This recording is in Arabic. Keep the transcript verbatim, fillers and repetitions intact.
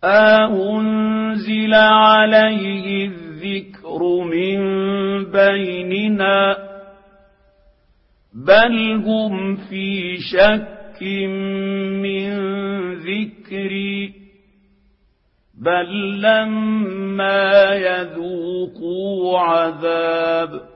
أأنزل عليه الذكر من بيننا بل هم في شك من ذكري بل لما يذوقوا عذاب